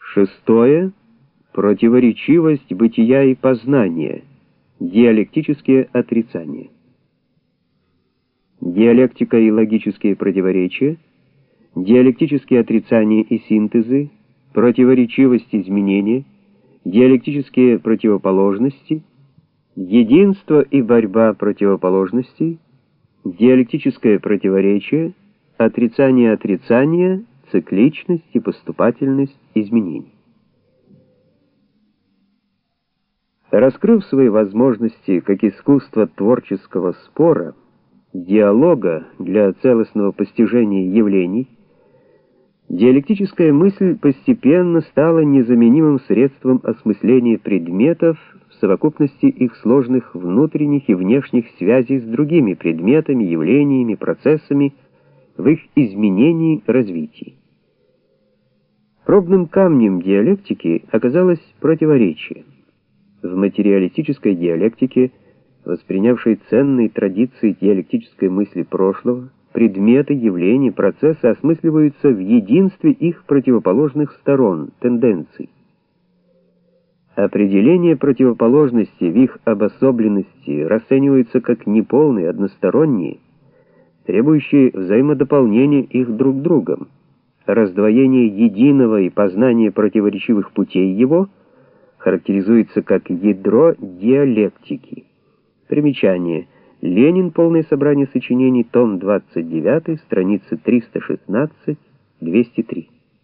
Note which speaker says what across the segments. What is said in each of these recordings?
Speaker 1: Шестое. Противоречивость бытия и познания. Диалектические отрицания. Диалектика и логические противоречия, диалектические отрицания и синтезы, противоречивость изменения, диалектические противоположности, единство и борьба противоположностей, диалектическое противоречие, отрицание отрицания, цикличность и поступательность изменений. Раскрыв свои возможности как искусство творческого спора, диалога для целостного постижения явлений, диалектическая мысль постепенно стала незаменимым средством осмысления предметов в совокупности их сложных внутренних и внешних связей с другими предметами, явлениями, процессами в их изменении и развитии. Пробным камнем диалектики оказалось противоречие. В материалистической диалектике, воспринявшей ценные традиции диалектической мысли прошлого, предметы, явления, процессы осмысливаются в единстве их противоположных сторон, тенденций. Определение противоположности в их обособленности расценивается как неполные, односторонние, требующие взаимодополнения их друг другом. Раздвоение единого и познание противоречивых путей его характеризуется как ядро диалектики. Примечание. Ленин. Полное собрание сочинений. Том 29. Страницы 316-203.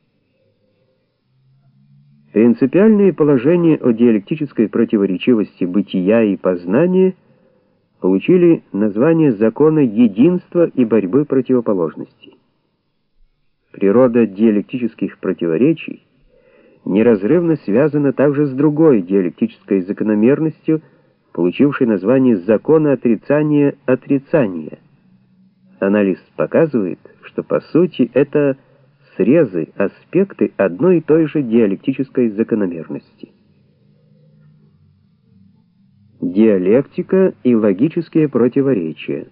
Speaker 1: Принципиальные положения о диалектической противоречивости бытия и познания получили название закона единства и борьбы противоположностей. Природа диалектических противоречий неразрывно связана также с другой диалектической закономерностью, получившей название закона отрицания отрицания. Анализ показывает, что по сути это срезы, аспекты одной и той же диалектической закономерности. Диалектика и логические противоречия.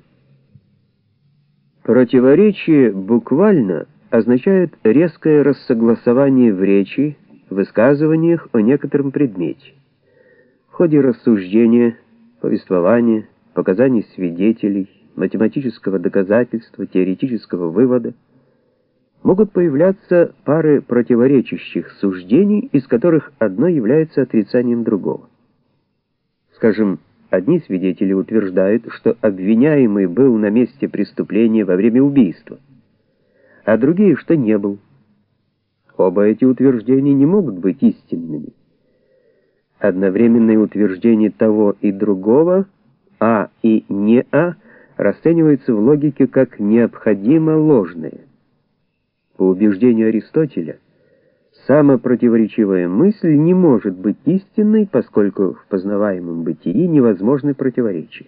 Speaker 1: Противоречие буквально означает резкое рассогласование в речи, в высказываниях о некотором предмете. В ходе рассуждения, повествования, показаний свидетелей, математического доказательства, теоретического вывода могут появляться пары противоречащих суждений, из которых одно является отрицанием другого. Скажем, одни свидетели утверждают, что обвиняемый был на месте преступления во время убийства, а другие, что не был. Оба эти утверждения не могут быть истинными. Одновременное утверждение того и другого, А и не А, расценивается в логике как необходимо ложное. По убеждению Аристотеля, самопротиворечивая мысль не может быть истинной, поскольку в познаваемом бытии невозможны противоречия.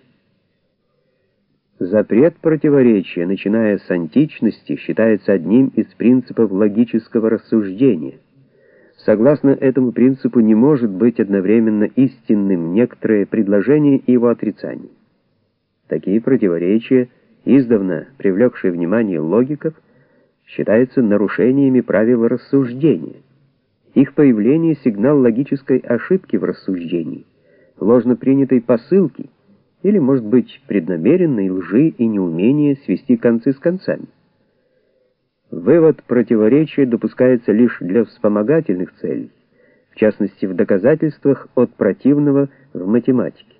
Speaker 1: Запрет противоречия, начиная с античности, считается одним из принципов логического рассуждения. Согласно этому принципу не может быть одновременно истинным некоторое предложение и его отрицание. Такие противоречия, издавна привлекшие внимание логиков, считаются нарушениями правил рассуждения. Их появление — сигнал логической ошибки в рассуждении, ложно принятой посылки, или, может быть, преднамеренной лжи и неумения свести концы с концами. Вывод противоречия допускается лишь для вспомогательных целей, в частности, в доказательствах от противного в математике.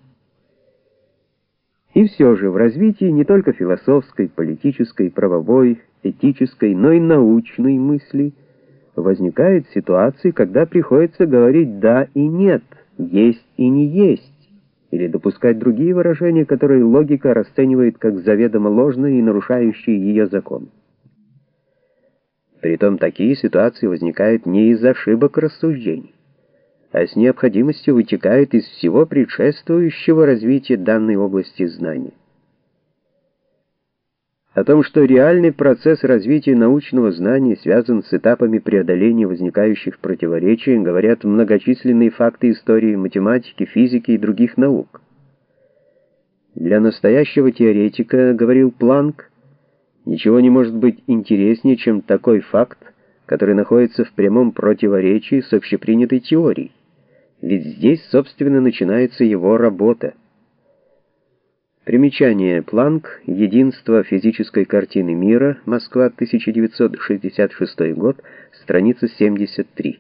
Speaker 1: И все же в развитии не только философской, политической, правовой, этической, но и научной мысли возникают ситуации, когда приходится говорить «да» и «нет», «есть» и «не есть», или допускать другие выражения, которые логика расценивает как заведомо ложные и нарушающие ее закон. Притом такие ситуации возникают не из ошибок рассуждений, а с необходимостью вытекают из всего предшествующего развития данной области знания. О том, что реальный процесс развития научного знания связан с этапами преодоления возникающих противоречий, говорят многочисленные факты истории математики, физики и других наук. Для настоящего теоретика, говорил Планк, ничего не может быть интереснее, чем такой факт, который находится в прямом противоречии с общепринятой теорией, ведь здесь, собственно, начинается его работа. Примечание. Планк. Единство физической картины мира. Москва, 1966 год. Страница 73.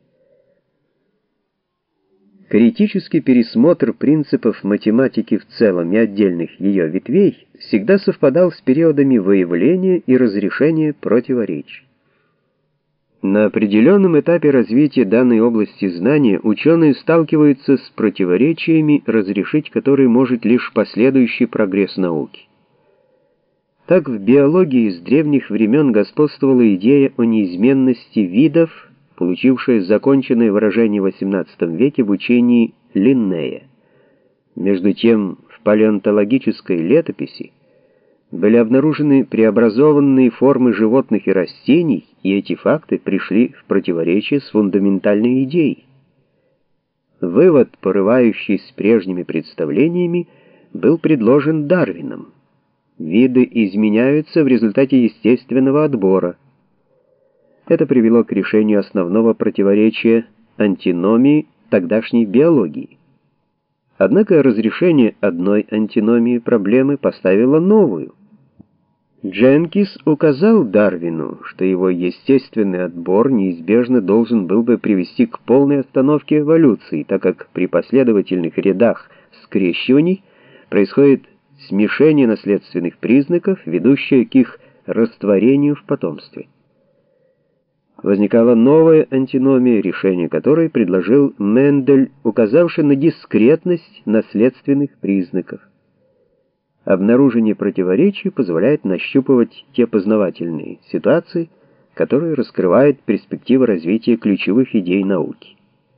Speaker 1: Критический пересмотр принципов математики в целом и отдельных ее ветвей всегда совпадал с периодами выявления и разрешения противоречий. На определенном этапе развития данной области знания ученые сталкиваются с противоречиями, разрешить которые может лишь последующий прогресс науки. Так в биологии с древних времен господствовала идея о неизменности видов, получившая законченное выражение в XVIII веке в учении Линнея. Между тем, в палеонтологической летописи были обнаружены преобразованные формы животных и растений, и эти факты пришли в противоречие с фундаментальной идеей. Вывод, порывающий с прежними представлениями, был предложен Дарвином. Виды изменяются в результате естественного отбора. Это привело к решению основного противоречия антиномии тогдашней биологии. Однако разрешение одной антиномии проблемы поставило новую. Дженкис указал Дарвину, что его естественный отбор неизбежно должен был бы привести к полной остановке эволюции, так как при последовательных рядах скрещиваний происходит смешение наследственных признаков, ведущее к их растворению в потомстве. Возникала новая антиномия, решение которой предложил Мендель, указавший на дискретность наследственных признаков. Обнаружение противоречий позволяет нащупывать те познавательные ситуации, которые раскрывают перспективы развития ключевых идей науки.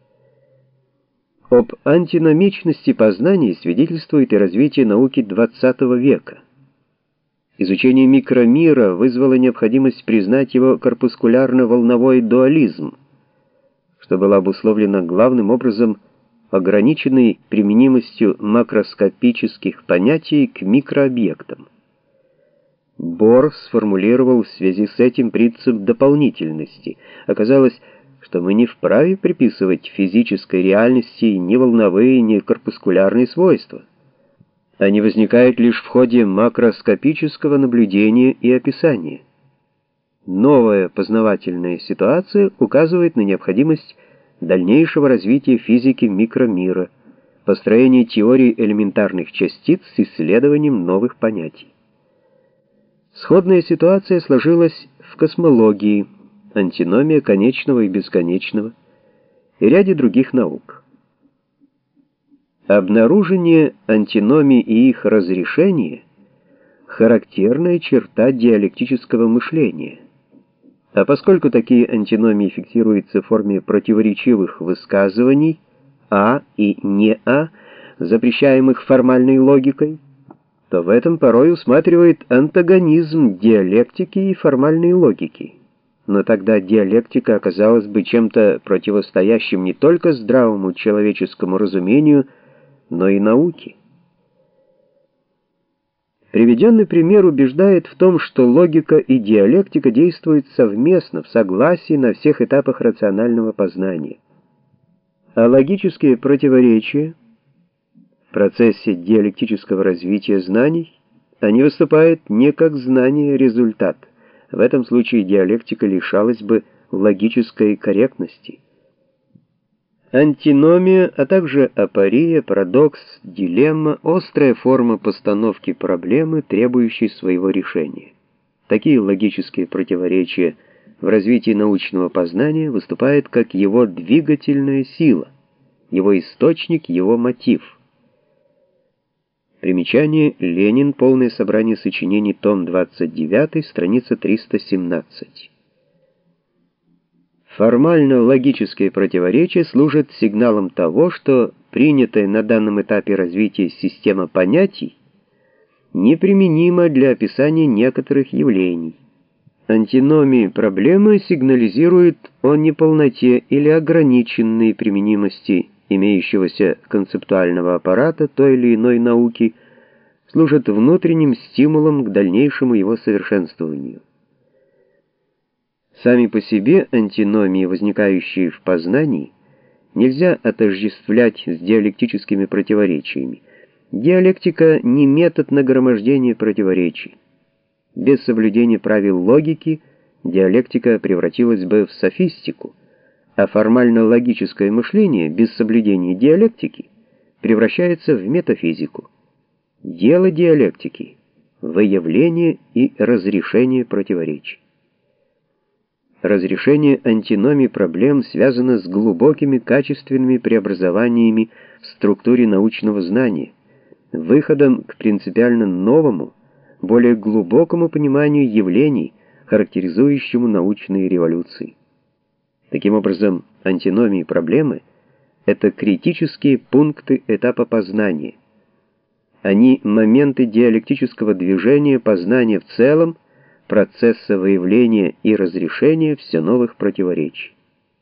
Speaker 1: Об антиномичности познаний свидетельствует и развитие науки XX века. Изучение микромира вызвало необходимость признать его корпускулярно-волновой дуализм, что было обусловлено главным образом ограниченной применимостью макроскопических понятий к микрообъектам. Бор сформулировал в связи с этим принцип дополнительности. Оказалось, что мы не вправе приписывать физической реальности ни волновые, ни корпускулярные свойства. Они возникают лишь в ходе макроскопического наблюдения и описания. Новая познавательная ситуация указывает на необходимость дальнейшего развития физики микромира, построения теории элементарных частиц с исследованием новых понятий. Сходная ситуация сложилась в космологии, антиномия конечного и бесконечного, и ряде других наук. Обнаружение антиномий и их разрешение — характерная черта диалектического мышления. А поскольку такие антиномии фиксируются в форме противоречивых высказываний «а» и «не а», запрещаемых формальной логикой, то в этом порой усматривает антагонизм диалектики и формальной логики. Но тогда диалектика оказалась бы чем-то противостоящим не только здравому человеческому разумению, но и науке. Приведенный пример убеждает в том, что логика и диалектика действуют совместно, в согласии на всех этапах рационального познания. А логические противоречия в процессе диалектического развития знаний, они выступают не как знание-результат. В этом случае диалектика лишалась бы логической корректности. Антиномия, а также апория, парадокс, дилемма — острая форма постановки проблемы, требующей своего решения. Такие логические противоречия в развитии научного познания выступают как его двигательная сила, его источник, его мотив. Примечание. Ленин. Полное собрание сочинений. Том 29. Страница 317. Формально-логические противоречия служат сигналом того, что принятая на данном этапе развития система понятий неприменима для описания некоторых явлений. Антиномии проблемы сигнализируют о неполноте или ограниченной применимости имеющегося концептуального аппарата той или иной науки, служат внутренним стимулом к дальнейшему его совершенствованию. Сами по себе антиномии, возникающие в познании, нельзя отождествлять с диалектическими противоречиями. Диалектика не метод нагромождения противоречий. Без соблюдения правил логики диалектика превратилась бы в софистику, а формально-логическое мышление без соблюдения диалектики превращается в метафизику. Дело диалектики — выявление и разрешение противоречий. Разрешение антиномий проблем связано с глубокими качественными преобразованиями в структуре научного знания, выходом к принципиально новому, более глубокому пониманию явлений, характеризующему научные революции. Таким образом, антиномии проблемы — это критические пункты этапа познания. Они — моменты диалектического движения познания в целом, процесса выявления и разрешения все новых противоречий.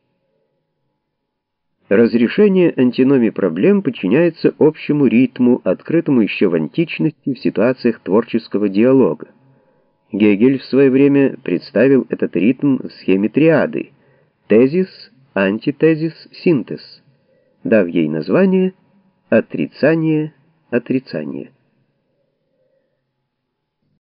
Speaker 1: Разрешение антиномий проблем подчиняется общему ритму, открытому еще в античности в ситуациях творческого диалога. Гегель в свое время представил этот ритм в схеме триады тезис, антитезис, синтез, дав ей название отрицание, отрицание.